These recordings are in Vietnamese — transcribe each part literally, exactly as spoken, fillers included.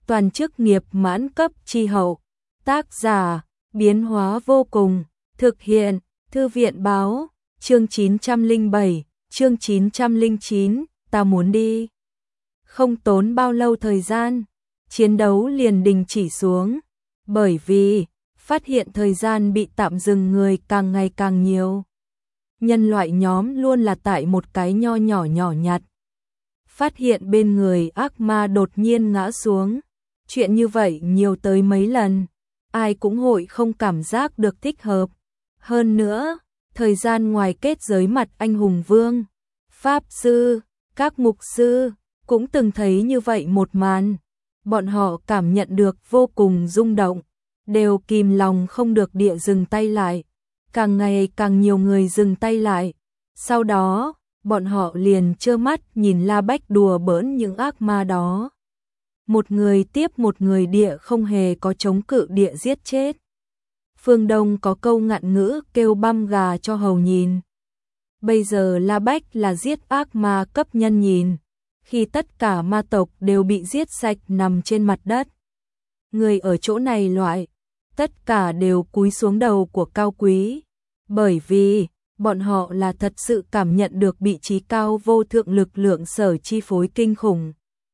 toàn chức nghiệp mãn cấp chi hậu. Tác giả, biến hóa vô cùng, thực hiện, thư viện báo, chương chín trăm lẻ bảy, chương chín trăm lẻ chín, ta muốn đi. Không tốn bao lâu thời gian, chiến đấu liền đình chỉ xuống, bởi vì phát hiện thời gian bị tạm dừng người càng ngày càng nhiều. Nhân loại nhóm luôn là tại một cái nho nhỏ nhỏ nhặt. Phát hiện bên người ác ma đột nhiên ngã xuống. Chuyện như vậy nhiều tới mấy lần, ai cũng hội không cảm giác được thích hợp. Hơn nữa, thời gian ngoài kết giới mặt anh hùng vương, pháp sư, các mục sư cũng từng thấy như vậy một màn. Bọn họ cảm nhận được vô cùng rung động, đều kìm lòng không được địa dừng tay lại. Càng ngày càng nhiều người dừng tay lại. Sau đó, bọn họ liền trơ mắt nhìn La Bách đùa bỡn những ác ma đó. Một người tiếp một người địa không hề có chống cự địa giết chết. Phương Đông có câu ngạn ngữ kêu băm gà cho hầu nhìn. Bây giờ La Bách là giết ác ma cấp nhân nhìn. Khi tất cả ma tộc đều bị giết sạch nằm trên mặt đất. Người ở chỗ này loại, tất cả đều cúi xuống đầu của cao quý. Bởi vì, bọn họ là thật sự cảm nhận được vị trí cao vô thượng lực lượng sở chi phối kinh khủng.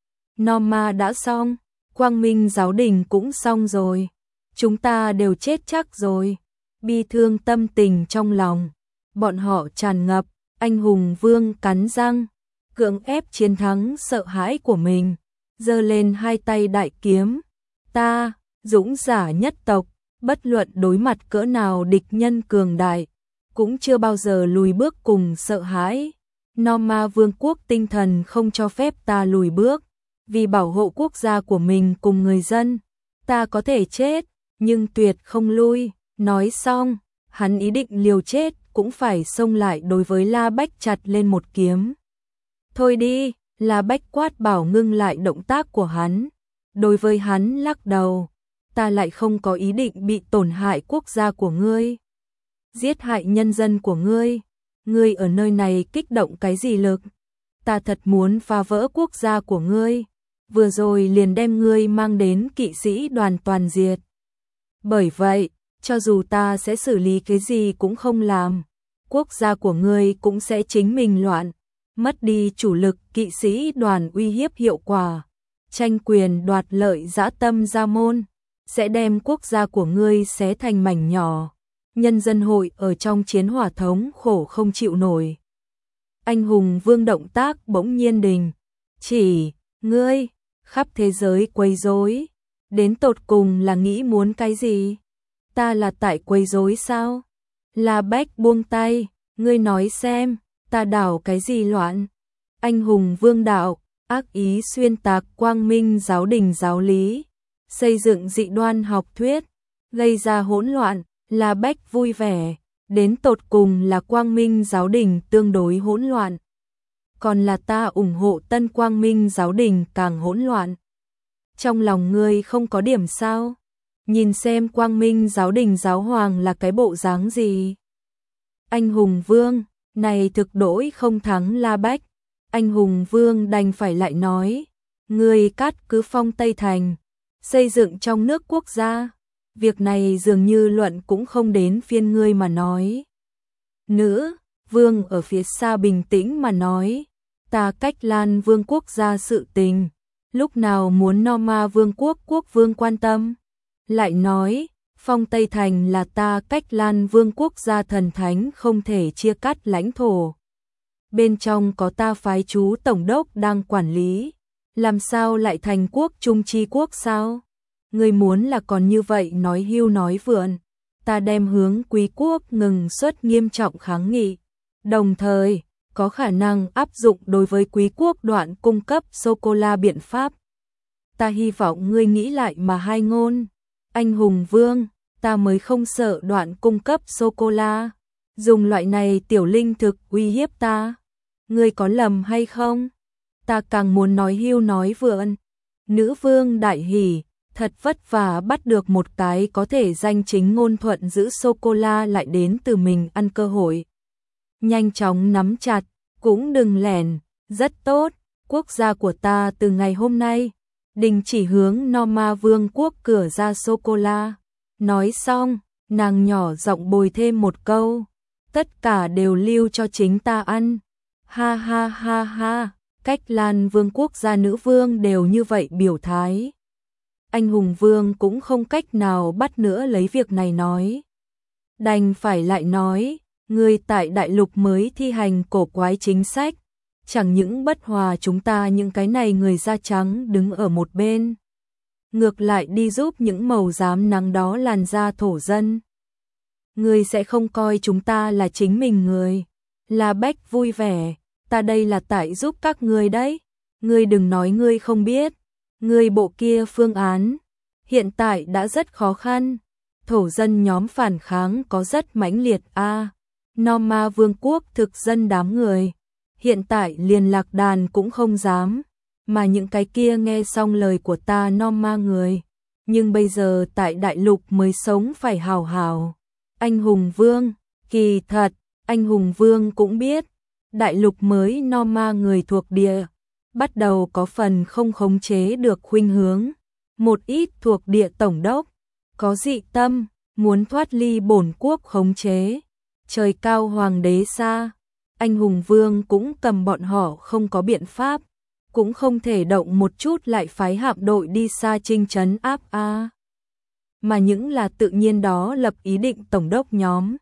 Norma đã xong, Quang Minh giáo đình cũng xong rồi. Chúng ta đều chết chắc rồi. Bi thương tâm tình trong lòng. Bọn họ tràn ngập, anh hùng vương cắn răng, cưỡng ép chiến thắng sợ hãi của mình. Giơ lên hai tay đại kiếm. Ta, dũng giả nhất tộc, bất luận đối mặt cỡ nào địch nhân cường đại, cũng chưa bao giờ lùi bước cùng sợ hãi. Norma vương quốc tinh thần không cho phép ta lùi bước. Vì bảo hộ quốc gia của mình cùng người dân, ta có thể chết, nhưng tuyệt không lui. Nói xong, hắn ý định liều chết cũng phải xông lại đối với La Bách chặt lên một kiếm. Thôi đi, La Bách quát bảo ngưng lại động tác của hắn. Đối với hắn lắc đầu, ta lại không có ý định bị tổn hại quốc gia của ngươi. Giết hại nhân dân của ngươi, ngươi ở nơi này kích động cái gì lực? Ta thật muốn phá vỡ quốc gia của ngươi. Vừa rồi liền đem ngươi mang đến kỵ sĩ đoàn toàn diệt. Bởi vậy, cho dù ta sẽ xử lý cái gì cũng không làm, quốc gia của ngươi cũng sẽ chính mình loạn, mất đi chủ lực kỵ sĩ đoàn uy hiếp hiệu quả, tranh quyền đoạt lợi dã tâm gia môn, sẽ đem quốc gia của ngươi xé thành mảnh nhỏ. Nhân dân hội ở trong chiến hỏa thống khổ không chịu nổi. Anh hùng vương động tác bỗng nhiên đình chỉ, ngươi khắp thế giới quấy rối, đến tột cùng là nghĩ muốn cái gì? Ta là tại quấy rối sao? La Bách buông tay, ngươi nói xem, ta đảo cái gì loạn? Anh hùng vương đạo, ác ý xuyên tạc Quang Minh giáo đình giáo lý, xây dựng dị đoan học thuyết, gây ra hỗn loạn. La Bách vui vẻ, đến tột cùng là Quang Minh giáo đình tương đối hỗn loạn. Còn là ta ủng hộ tân Quang Minh giáo đình càng hỗn loạn. Trong lòng ngươi không có điểm sao? Nhìn xem Quang Minh giáo đình giáo hoàng là cái bộ dáng gì? Anh hùng vương, này thực đỗi không thắng La Bách. Anh hùng vương đành phải lại nói, ngươi cát cứ phong Tây Thành, xây dựng trong nước quốc gia. Việc này dường như luận cũng không đến phiên ngươi mà nói. Nữ, vương ở phía xa bình tĩnh mà nói, ta cách Lan vương quốc gia sự tình, lúc nào muốn Norma vương quốc quốc vương quan tâm. Lại nói, phong Tây Thành là ta cách Lan vương quốc gia thần thánh không thể chia cắt lãnh thổ. Bên trong có ta phái chú tổng đốc đang quản lý, làm sao lại thành quốc trung chi quốc sao? Ngươi muốn là còn như vậy nói hưu nói vượn, ta đem hướng quý quốc ngừng xuất nghiêm trọng kháng nghị, đồng thời có khả năng áp dụng đối với quý quốc đoạn cung cấp sô-cô-la biện pháp. Ta hy vọng ngươi nghĩ lại mà hai ngôn. Anh hùng vương, ta mới không sợ đoạn cung cấp sô-cô-la, dùng loại này tiểu linh thực uy hiếp ta. Ngươi có lầm hay không? Ta càng muốn nói hưu nói vượn. Nữ vương đại hỉ, thật vất vả bắt được một cái có thể danh chính ngôn thuận giữ sô-cô-la lại đến từ mình ăn cơ hội. Nhanh chóng nắm chặt, cũng đừng lẻn, rất tốt, quốc gia của ta từ ngày hôm nay, đình chỉ hướng Norma Vương quốc cửa ra sô-cô-la. Nói xong, nàng nhỏ giọng bồi thêm một câu, tất cả đều lưu cho chính ta ăn. Ha ha ha ha, cách Lan Vương quốc gia nữ vương đều như vậy biểu thái. Anh hùng vương cũng không cách nào bắt nữa lấy việc này nói. Đành phải lại nói, ngươi tại đại lục mới thi hành cổ quái chính sách, chẳng những bất hòa chúng ta những cái này người da trắng đứng ở một bên, ngược lại đi giúp những màu dám nắng đó làn da thổ dân. Ngươi sẽ không coi chúng ta là chính mình người. La Bách vui vẻ, ta đây là tại giúp các ngươi đấy. Ngươi đừng nói ngươi không biết, ngươi bộ kia phương án hiện tại đã rất khó khăn. Thổ dân nhóm phản kháng có rất mãnh liệt a. À, Norma Vương quốc thực dân đám người, hiện tại liền lạc đàn cũng không dám, mà những cái kia nghe xong lời của ta Norma người, nhưng bây giờ tại đại lục mới sống phải hào hào. Anh hùng vương, kỳ thật, anh hùng vương cũng biết, đại lục mới Norma người thuộc địa, bắt đầu có phần không khống chế được khuynh hướng, một ít thuộc địa tổng đốc, có dị tâm, muốn thoát ly bổn quốc khống chế. Trời cao hoàng đế xa, anh hùng vương cũng cầm bọn họ không có biện pháp, cũng không thể động một chút lại phái hạm đội đi xa chinh trấn áp a. À. Mà những là tự nhiên đó lập ý định tổng đốc nhóm.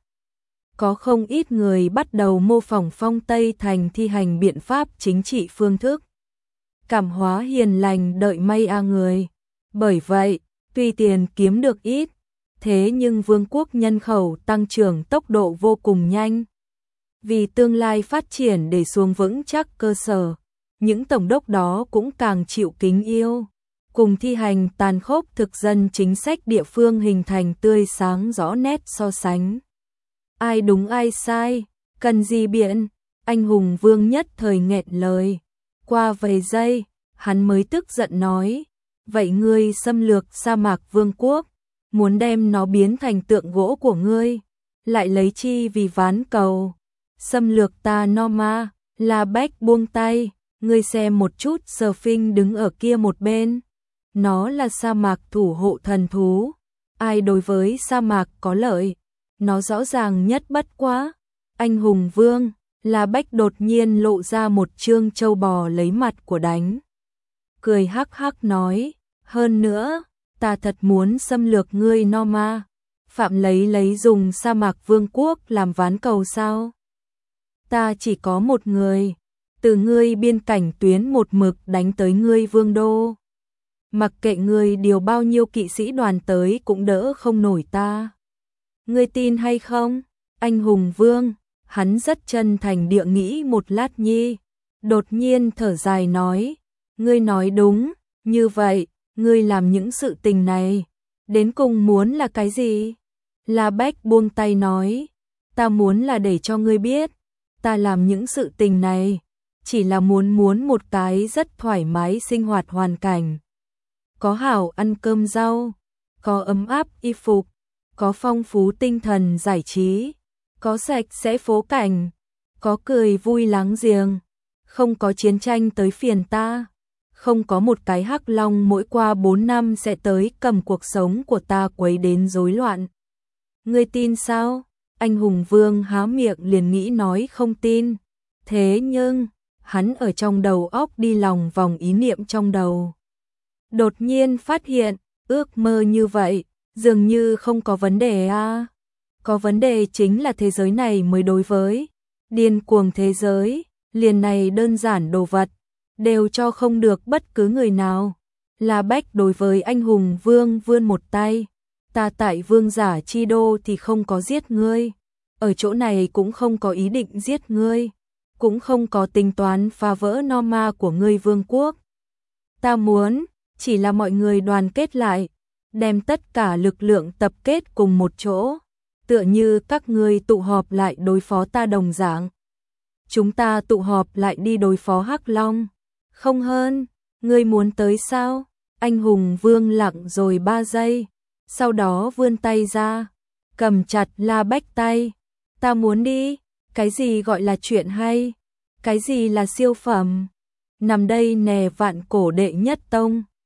Có không ít người bắt đầu mô phỏng phong Tây thành thi hành biện pháp chính trị phương thức. Cảm hóa hiền lành đợi may a người. Bởi vậy, tuy tiền kiếm được ít, thế nhưng vương quốc nhân khẩu tăng trưởng tốc độ vô cùng nhanh. Vì tương lai phát triển để xuống vững chắc cơ sở, những tổng đốc đó cũng càng chịu kính yêu, cùng thi hành tàn khốc thực dân chính sách địa phương hình thành tươi sáng rõ nét so sánh. Ai đúng ai sai, cần gì biện, anh hùng vương nhất thời nghẹn lời. Qua vài giây, hắn mới tức giận nói, vậy ngươi xâm lược sa mạc vương quốc, muốn đem nó biến thành tượng gỗ của ngươi, lại lấy chi vì ván cầu. Xâm lược ta Norma, La Bách buông tay, ngươi xem một chút Surfing đứng ở kia một bên. Nó là sa mạc thủ hộ thần thú, ai đối với sa mạc có lợi, nó rõ ràng nhất bất quá. Anh hùng vương, La Bách đột nhiên lộ ra một trương trâu bò lấy mặt của đánh. Cười hắc hắc nói, hơn nữa, ta thật muốn xâm lược ngươi Norma, phạm lấy lấy dùng sa mạc vương quốc làm ván cầu sao? Ta chỉ có một người, từ ngươi biên cảnh tuyến một mực đánh tới ngươi vương đô. Mặc kệ ngươi điều bao nhiêu kỵ sĩ đoàn tới cũng đỡ không nổi ta. Ngươi tin hay không? Anh hùng vương, hắn rất chân thành địa nghĩ một lát nhi, đột nhiên thở dài nói, ngươi nói đúng, như vậy, ngươi làm những sự tình này, đến cùng muốn là cái gì? La Bách buông tay nói, ta muốn là để cho ngươi biết, ta làm những sự tình này, chỉ là muốn muốn một cái rất thoải mái sinh hoạt hoàn cảnh. Có hảo ăn cơm rau, có ấm áp y phục, có phong phú tinh thần giải trí, có sạch sẽ phố cảnh, có cười vui láng giềng, không có chiến tranh tới phiền ta, không có một cái hắc long mỗi qua bốn năm sẽ tới cầm cuộc sống của ta quấy đến rối loạn. Ngươi tin sao? Anh hùng vương há miệng liền nghĩ nói không tin, thế nhưng, hắn ở trong đầu óc đi lòng vòng ý niệm trong đầu. Đột nhiên phát hiện, ước mơ như vậy, dường như không có vấn đề a. À. Có vấn đề chính là thế giới này mới đối với điên cuồng thế giới, liền này đơn giản đồ vật, đều cho không được bất cứ người nào. La Bách đối với anh hùng vương vươn một tay, ta tại vương giả chi đô thì không có giết ngươi, ở chỗ này cũng không có ý định giết ngươi, cũng không có tính toán phá vỡ Norma của ngươi vương quốc. Ta muốn, chỉ là mọi người đoàn kết lại, đem tất cả lực lượng tập kết cùng một chỗ, tựa như các ngươi tụ họp lại đối phó ta đồng dạng. Chúng ta tụ họp lại đi đối phó Hắc Long, không hơn, ngươi muốn tới sao? Anh hùng vương lặng rồi ba giây, sau đó vươn tay ra, cầm chặt La Bách tay, ta muốn đi, cái gì gọi là chuyện hay, cái gì là siêu phẩm, nằm đây nè vạn cổ đệ nhất tông.